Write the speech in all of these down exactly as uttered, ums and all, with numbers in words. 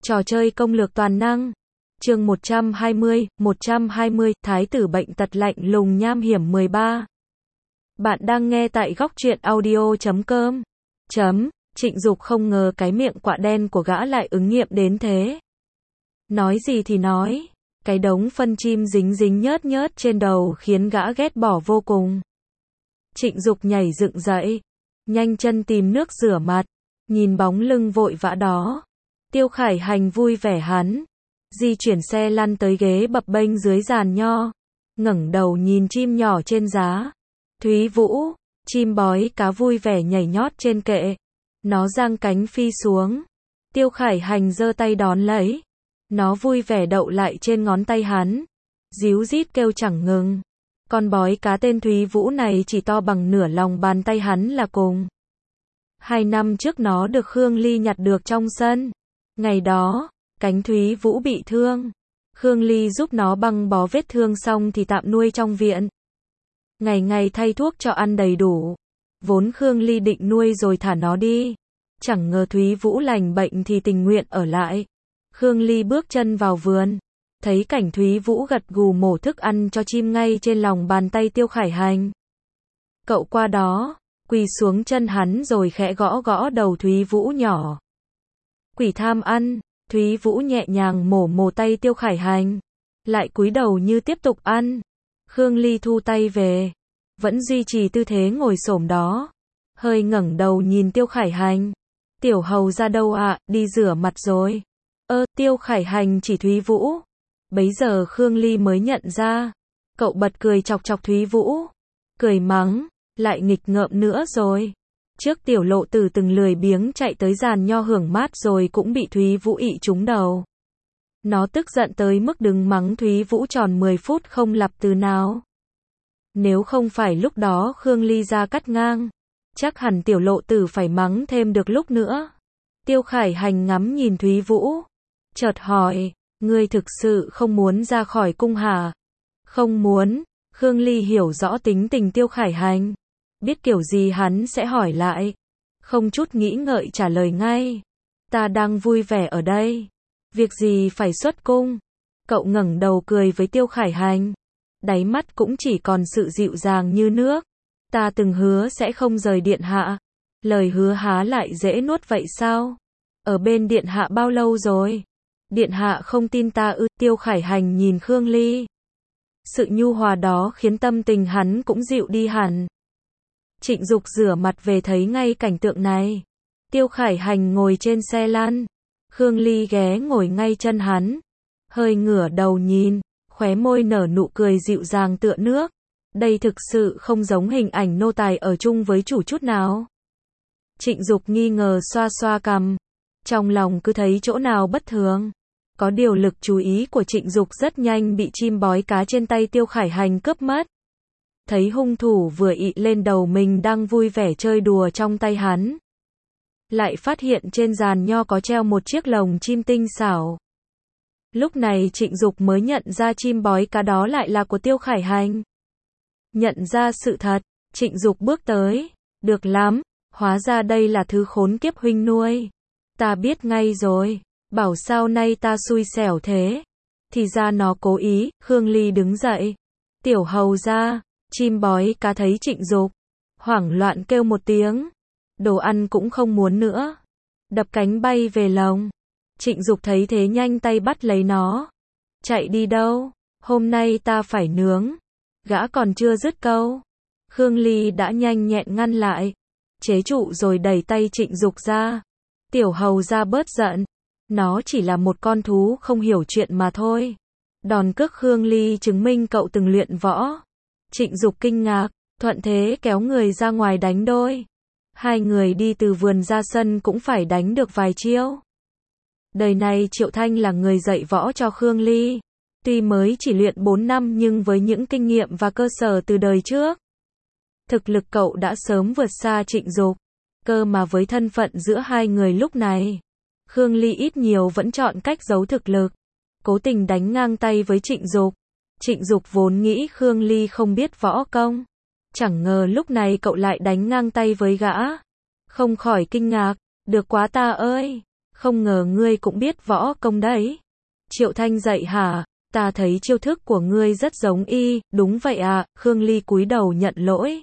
Trò chơi công lược toàn năng. Chương một trăm hai mươi, một trăm hai mươi, Thái tử bệnh tật lạnh lùng nham hiểm mười ba. Bạn đang nghe tại góc truyện audio chấm com. Chấm, Trịnh Dục không ngờ cái miệng quạ đen của gã lại ứng nghiệm đến thế. Nói gì thì nói, cái đống phân chim dính dính nhớt nhớt trên đầu khiến gã ghét bỏ vô cùng. Trịnh Dục nhảy dựng dậy, nhanh chân tìm nước rửa mặt, nhìn bóng lưng vội vã đó. Tiêu Khải Hành vui vẻ hắn, di chuyển xe lăn tới ghế bập bênh dưới giàn nho, ngẩng đầu nhìn chim nhỏ trên giá. Thúy Vũ, chim bói cá vui vẻ nhảy nhót trên kệ, nó giang cánh phi xuống. Tiêu Khải Hành giơ tay đón lấy, nó vui vẻ đậu lại trên ngón tay hắn, díu dít kêu chẳng ngừng. Con bói cá tên Thúy Vũ này chỉ to bằng nửa lòng bàn tay hắn là cùng. Hai năm trước nó được Khương Ly nhặt được trong sân. Ngày đó, cánh Thúy Vũ bị thương. Khương Ly giúp nó băng bó vết thương xong thì tạm nuôi trong viện. Ngày ngày thay thuốc cho ăn đầy đủ. Vốn Khương Ly định nuôi rồi thả nó đi. Chẳng ngờ Thúy Vũ lành bệnh thì tình nguyện ở lại. Khương Ly bước chân vào vườn, thấy cảnh Thúy Vũ gật gù mổ thức ăn cho chim ngay trên lòng bàn tay Tiêu Khải Hành. Cậu qua đó, quỳ xuống chân hắn rồi khẽ gõ gõ đầu Thúy Vũ nhỏ. Quỷ tham ăn. Thúy Vũ nhẹ nhàng mổ mổ tay Tiêu Khải Hành, lại cúi đầu như tiếp tục ăn. Khương Ly thu tay về, vẫn duy trì tư thế ngồi xổm đó, hơi ngẩng đầu nhìn Tiêu Khải Hành. Tiểu hầu ra đâu ạ? À, đi rửa mặt rồi. Ơ, Tiêu Khải Hành chỉ Thúy Vũ. Bấy giờ Khương Ly mới nhận ra, cậu bật cười chọc chọc Thúy Vũ, cười mắng, lại nghịch ngợm nữa rồi. Trước tiểu lộ tử từng lười biếng chạy tới giàn nho hưởng mát rồi cũng bị Thúy Vũ ị trúng đầu. Nó tức giận tới mức đứng mắng Thúy Vũ tròn mười phút không lặp từ nào. Nếu không phải lúc đó Khương Ly ra cắt ngang, chắc hẳn tiểu lộ tử phải mắng thêm được lúc nữa. Tiêu Khải Hành ngắm nhìn Thúy Vũ, chợt hỏi, ngươi thực sự không muốn ra khỏi cung hả? Không muốn. Khương Ly hiểu rõ tính tình Tiêu Khải Hành, biết kiểu gì hắn sẽ hỏi lại, không chút nghĩ ngợi trả lời ngay. Ta đang vui vẻ ở đây, việc gì phải xuất cung. Cậu ngẩng đầu cười với Tiêu Khải Hành, đáy mắt cũng chỉ còn sự dịu dàng như nước. Ta từng hứa sẽ không rời điện hạ, lời hứa há lại dễ nuốt vậy sao? Ở bên điện hạ bao lâu rồi? Điện hạ không tin ta ư? Tiêu Khải Hành nhìn Khương Ly, sự nhu hòa đó khiến tâm tình hắn cũng dịu đi hẳn. Trịnh Dục rửa mặt về thấy ngay cảnh tượng này. Tiêu Khải Hành ngồi trên xe lăn, Khương Ly ghé ngồi ngay chân hắn, hơi ngửa đầu nhìn, khóe môi nở nụ cười dịu dàng tựa nước. Đây thực sự không giống hình ảnh nô tài ở chung với chủ chút nào. Trịnh Dục nghi ngờ xoa xoa cằm, trong lòng cứ thấy chỗ nào bất thường. Có điều lực chú ý của Trịnh Dục rất nhanh bị chim bói cá trên tay Tiêu Khải Hành cướp mất. Thấy hung thủ vừa ị lên đầu mình đang vui vẻ chơi đùa trong tay hắn, lại phát hiện trên giàn nho có treo một chiếc lồng chim tinh xảo. Lúc này Trịnh Dục mới nhận ra chim bói cá đó lại là của Tiêu Khải Hành. Nhận ra sự thật, Trịnh Dục bước tới, được lắm, hóa ra đây là thứ khốn kiếp huynh nuôi. Ta biết ngay rồi, bảo sao nay ta xui xẻo thế. Thì ra nó cố ý. Khương Ly đứng dậy, tiểu hầu ra. Chim bói cá thấy Trịnh Dục, hoảng loạn kêu một tiếng, đồ ăn cũng không muốn nữa, đập cánh bay về lồng. Trịnh Dục thấy thế nhanh tay bắt lấy nó. Chạy đi đâu? Hôm nay ta phải nướng. Gã còn chưa dứt câu, Khương Ly đã nhanh nhẹn ngăn lại, chế trụ rồi đẩy tay Trịnh Dục ra. Tiểu hầu ra bớt giận, nó chỉ là một con thú không hiểu chuyện mà thôi. Đòn cước Khương Ly chứng minh cậu từng luyện võ. Trịnh Dục kinh ngạc, thuận thế kéo người ra ngoài đánh đôi. Hai người đi từ vườn ra sân cũng phải đánh được vài chiêu. Đời này Triệu Thanh là người dạy võ cho Khương Ly. Tuy mới chỉ luyện bốn năm nhưng với những kinh nghiệm và cơ sở từ đời trước, thực lực cậu đã sớm vượt xa Trịnh Dục. Cơ mà với thân phận giữa hai người lúc này, Khương Ly ít nhiều vẫn chọn cách giấu thực lực, cố tình đánh ngang tay với Trịnh Dục. Trịnh Dục vốn nghĩ Khương Ly không biết võ công, chẳng ngờ lúc này cậu lại đánh ngang tay với gã. Không khỏi kinh ngạc, được quá ta ơi. Không ngờ ngươi cũng biết võ công đấy. Triệu Thanh dạy hả? Ta thấy chiêu thức của ngươi rất giống y. Đúng vậy à, Khương Ly cúi đầu nhận lỗi.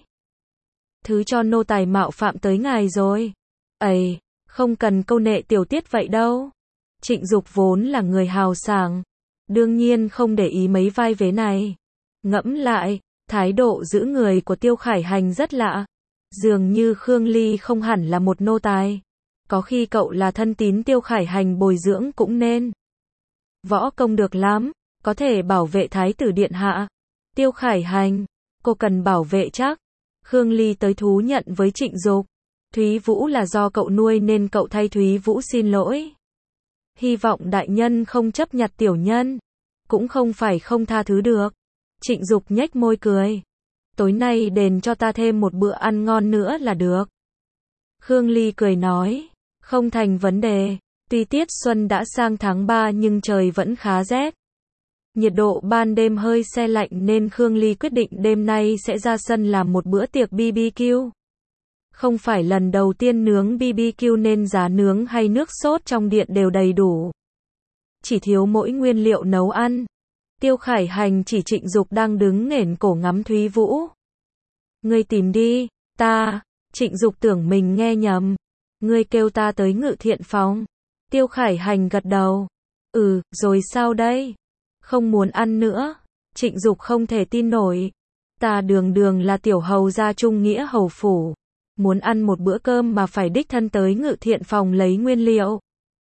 Thứ cho nô tài mạo phạm tới ngài rồi. Ây, không cần câu nệ tiểu tiết vậy đâu. Trịnh Dục vốn là người hào sảng, đương nhiên không để ý mấy vai vế này. Ngẫm lại, thái độ giữ người của Tiêu Khải Hành rất lạ. Dường như Khương Ly không hẳn là một nô tài. Có khi cậu là thân tín Tiêu Khải Hành bồi dưỡng cũng nên. Võ công được lắm, có thể bảo vệ thái tử điện hạ. Tiêu Khải Hành, cô cần bảo vệ chắc. Khương Ly tới thú nhận với Trịnh Dục. Thúy Vũ là do cậu nuôi nên cậu thay Thúy Vũ xin lỗi. Hy vọng đại nhân không chấp nhặt tiểu nhân. Cũng không phải không tha thứ được. Trịnh Dục nhếch môi cười. Tối nay đền cho ta thêm một bữa ăn ngon nữa là được. Khương Ly cười nói. Không thành vấn đề. Tuy tiết xuân đã sang tháng ba nhưng trời vẫn khá rét. Nhiệt độ ban đêm hơi se lạnh nên Khương Ly quyết định đêm nay sẽ ra sân làm một bữa tiệc bê bê kiu. Không phải lần đầu tiên nướng bê bê kiu nên giá nướng hay nước sốt trong điện đều đầy đủ. Chỉ thiếu mỗi nguyên liệu nấu ăn. Tiêu Khải Hành chỉ Trịnh Dục đang đứng nghển cổ ngắm Thúy Vũ. Ngươi tìm đi, ta. Trịnh Dục tưởng mình nghe nhầm. Ngươi kêu ta tới Ngự Thiện phòng. Tiêu Khải Hành gật đầu. Ừ, rồi sao đây? Không muốn ăn nữa. Trịnh Dục không thể tin nổi. Ta đường đường là tiểu hầu gia trung nghĩa hầu phủ. Muốn ăn một bữa cơm mà phải đích thân tới Ngự Thiện phòng lấy nguyên liệu.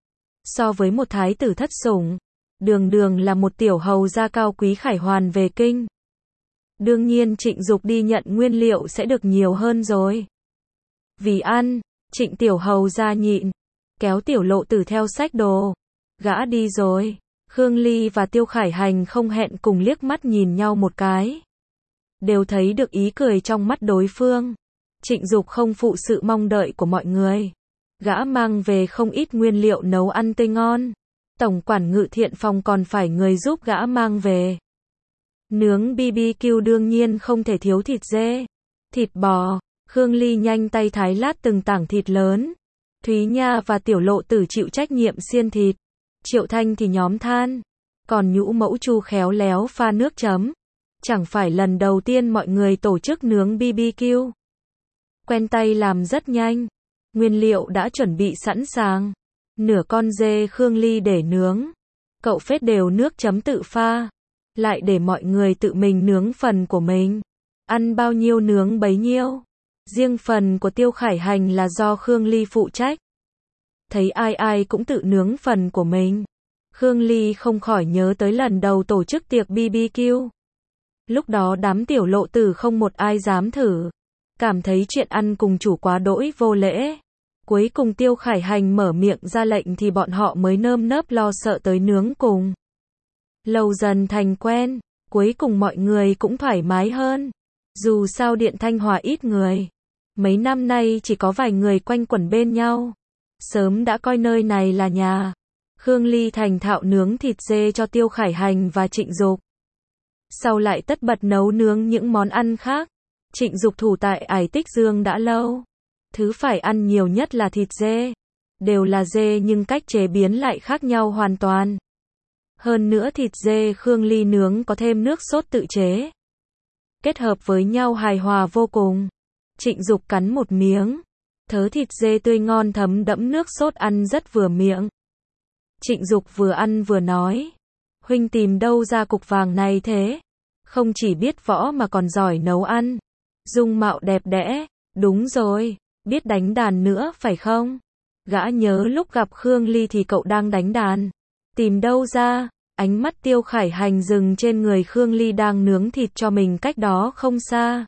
So với một thái tử thất sủng, đường đường là một tiểu hầu gia cao quý khải hoàn về kinh. Đương nhiên Trịnh Dục đi nhận nguyên liệu sẽ được nhiều hơn rồi. Vì ăn, Trịnh tiểu hầu gia nhịn, kéo tiểu lộ tử theo xách đồ. Gã đi rồi. Khương Ly và Tiêu Khải Hành không hẹn cùng liếc mắt nhìn nhau một cái. Đều thấy được ý cười trong mắt đối phương. Trịnh Dục không phụ sự mong đợi của mọi người. Gã mang về không ít nguyên liệu nấu ăn tươi ngon. Tổng quản Ngự Thiện phòng còn phải người giúp gã mang về. Nướng bê bê kiu đương nhiên không thể thiếu thịt dê, thịt bò. Khương Ly nhanh tay thái lát từng tảng thịt lớn. Thúy Nha và tiểu lộ tử chịu trách nhiệm xiên thịt. Triệu Thanh thì nhóm than. Còn Nhũ Mẫu Chu khéo léo pha nước chấm. Chẳng phải lần đầu tiên mọi người tổ chức nướng bê bê kiu. Quen tay làm rất nhanh. Nguyên liệu đã chuẩn bị sẵn sàng. Nửa con dê Khương Ly để nướng. Cậu phết đều nước chấm tự pha. Lại để mọi người tự mình nướng phần của mình. Ăn bao nhiêu nướng bấy nhiêu. Riêng phần của Tiêu Khải Hành là do Khương Ly phụ trách. Thấy ai ai cũng tự nướng phần của mình. Khương Ly không khỏi nhớ tới lần đầu tổ chức tiệc bê bê kiu. Lúc đó đám tiểu lộ tử không một ai dám thử. Cảm thấy chuyện ăn cùng chủ quá đỗi vô lễ. Cuối cùng Tiêu Khải Hành mở miệng ra lệnh thì bọn họ mới nơm nớp lo sợ tới nướng cùng. Lâu dần thành quen, cuối cùng mọi người cũng thoải mái hơn. Dù sao điện Thanh Hòa ít người. Mấy năm nay chỉ có vài người quanh quẩn bên nhau. Sớm đã coi nơi này là nhà. Khương Ly thành thạo nướng thịt dê cho Tiêu Khải Hành và Trịnh Dục. Sau lại tất bật nấu nướng những món ăn khác. Trịnh Dục thủ tại Ải Tích Dương đã lâu. Thứ phải ăn nhiều nhất là thịt dê. Đều là dê nhưng cách chế biến lại khác nhau hoàn toàn. Hơn nữa thịt dê Khương Ly nướng có thêm nước sốt tự chế. Kết hợp với nhau hài hòa vô cùng. Trịnh Dục cắn một miếng. Thớ thịt dê tươi ngon thấm đẫm nước sốt ăn rất vừa miệng. Trịnh Dục vừa ăn vừa nói. Huynh tìm đâu ra cục vàng này thế? Không chỉ biết võ mà còn giỏi nấu ăn. Dung mạo đẹp đẽ. Đúng rồi, biết đánh đàn nữa phải không? Gã nhớ lúc gặp Khương Ly thì cậu đang đánh đàn. Tìm đâu ra? Ánh mắt Tiêu Khải Hành dừng trên người Khương Ly đang nướng thịt cho mình cách đó không xa.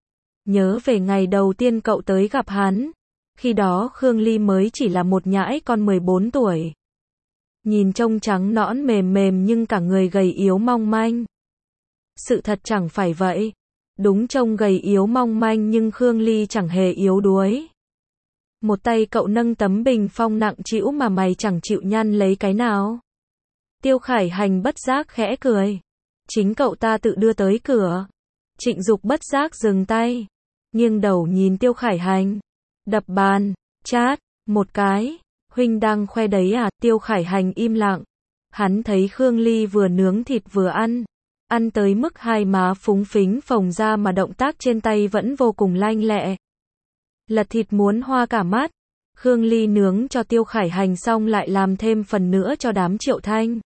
Nhớ về ngày đầu tiên cậu tới gặp hắn. Khi đó Khương Ly mới chỉ là một nhãi con mười bốn tuổi. Nhìn trông trắng nõn mềm mềm nhưng cả người gầy yếu mong manh. Sự thật chẳng phải vậy. Đúng trông gầy yếu mong manh nhưng Khương Ly chẳng hề yếu đuối. Một tay cậu nâng tấm bình phong nặng trĩu mà mày chẳng chịu nhăn lấy cái nào. Tiêu Khải Hành bất giác khẽ cười. Chính cậu ta tự đưa tới cửa. Trịnh Dục bất giác dừng tay. Nghiêng đầu nhìn Tiêu Khải Hành. Đập bàn, chát, một cái. Huynh đang khoe đấy à? Tiêu Khải Hành im lặng. Hắn thấy Khương Ly vừa nướng thịt vừa ăn. Ăn tới mức hai má phúng phính phồng ra mà động tác trên tay vẫn vô cùng lanh lẹ. Lật thịt muốn hoa cả mắt. Khương Ly nướng cho Tiêu Khải Hành xong lại làm thêm phần nữa cho đám Triệu Thanh.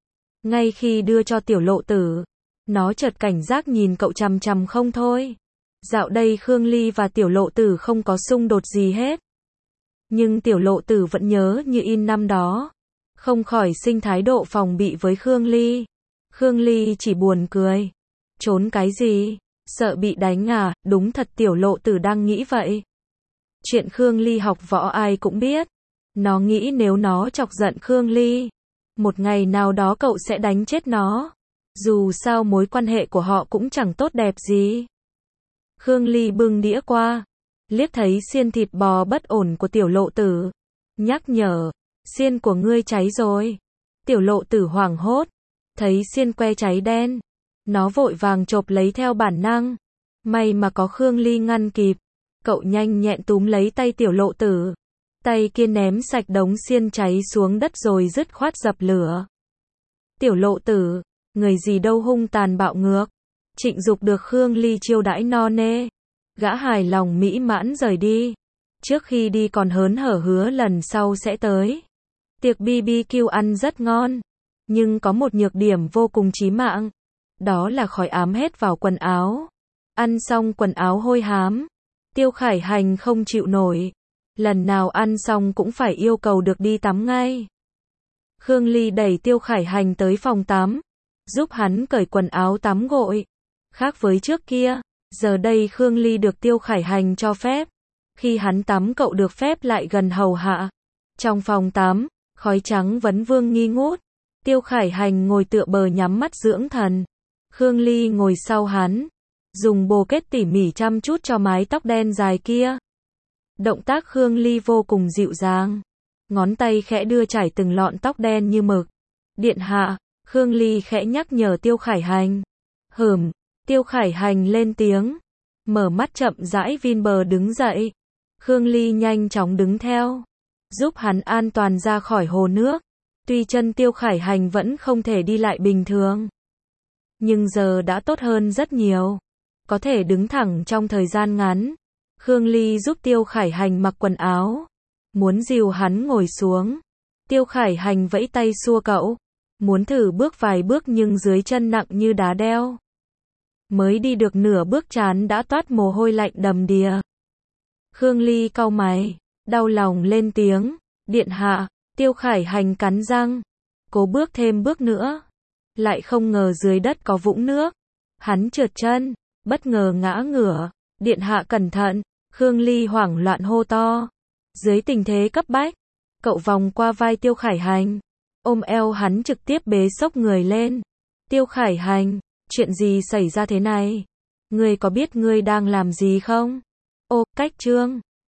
Ngay khi đưa cho Tiểu Lộ Tử, nó chợt cảnh giác nhìn cậu chằm chằm không thôi. Dạo đây Khương Ly và Tiểu Lộ Tử không có xung đột gì hết. Nhưng Tiểu Lộ Tử vẫn nhớ như in năm đó. Không khỏi sinh thái độ phòng bị với Khương Ly. Khương Ly chỉ buồn cười. Trốn cái gì? Sợ bị đánh à? Đúng thật Tiểu Lộ Tử đang nghĩ vậy. Chuyện Khương Ly học võ ai cũng biết. Nó nghĩ nếu nó chọc giận Khương Ly, một ngày nào đó cậu sẽ đánh chết nó. Dù sao mối quan hệ của họ cũng chẳng tốt đẹp gì. Khương Ly bưng đĩa qua, liếc thấy xiên thịt bò bất ổn của Tiểu Lộ Tử. Nhắc nhở, xiên của ngươi cháy rồi. Tiểu Lộ Tử hoảng hốt, thấy xiên que cháy đen. Nó vội vàng chộp lấy theo bản năng. May mà có Khương Ly ngăn kịp. Cậu nhanh nhẹn túm lấy tay Tiểu Lộ Tử. Tay kia ném sạch đống xiên cháy xuống đất rồi dứt khoát dập lửa. Tiểu Lộ Tử, người gì đâu hung tàn bạo ngược. Trịnh Dục được Khương Ly chiêu đãi no nê. Gã hài lòng mỹ mãn rời đi. Trước khi đi còn hớn hở hứa lần sau sẽ tới. Tiệc bê bê kiu ăn rất ngon. Nhưng có một nhược điểm vô cùng chí mạng. Đó là khói ám hết vào quần áo. Ăn xong quần áo hôi hám. Tiêu Khải Hành không chịu nổi. Lần nào ăn xong cũng phải yêu cầu được đi tắm ngay. Khương Ly đẩy Tiêu Khải Hành tới phòng tắm. Giúp hắn cởi quần áo tắm gội. Khác với trước kia, giờ đây Khương Ly được Tiêu Khải Hành cho phép. Khi hắn tắm cậu được phép lại gần hầu hạ. Trong phòng tắm, khói trắng vấn vương nghi ngút. Tiêu Khải Hành ngồi tựa bờ nhắm mắt dưỡng thần. Khương Ly ngồi sau hắn. Dùng bồ kết tỉ mỉ chăm chút cho mái tóc đen dài kia. Động tác Khương Ly vô cùng dịu dàng. Ngón tay khẽ đưa chải từng lọn tóc đen như mực. Điện hạ, Khương Ly khẽ nhắc nhở Tiêu Khải Hành. Hửm, Tiêu Khải Hành lên tiếng. Mở mắt chậm rãi vin bờ đứng dậy. Khương Ly nhanh chóng đứng theo. Giúp hắn an toàn ra khỏi hồ nước. Tuy chân Tiêu Khải Hành vẫn không thể đi lại bình thường. Nhưng giờ đã tốt hơn rất nhiều. Có thể đứng thẳng trong thời gian ngắn. Khương Ly giúp Tiêu Khải Hành mặc quần áo. Muốn dìu hắn ngồi xuống. Tiêu Khải Hành vẫy tay xua cậu. Muốn thử bước vài bước nhưng dưới chân nặng như đá đeo. Mới đi được nửa bước chán đã toát mồ hôi lạnh đầm đìa. Khương Ly cau mày, đau lòng lên tiếng. Điện hạ, Tiêu Khải Hành cắn răng. Cố bước thêm bước nữa. Lại không ngờ dưới đất có vũng nước. Hắn trượt chân, bất ngờ ngã ngửa. Điện hạ cẩn thận. Khương Ly hoảng loạn hô to. Dưới tình thế cấp bách, cậu vòng qua vai Tiêu Khải Hành. Ôm eo hắn trực tiếp bế xốc người lên. Tiêu Khải Hành, chuyện gì xảy ra thế này? Ngươi có biết ngươi đang làm gì không? Ô, cách chương.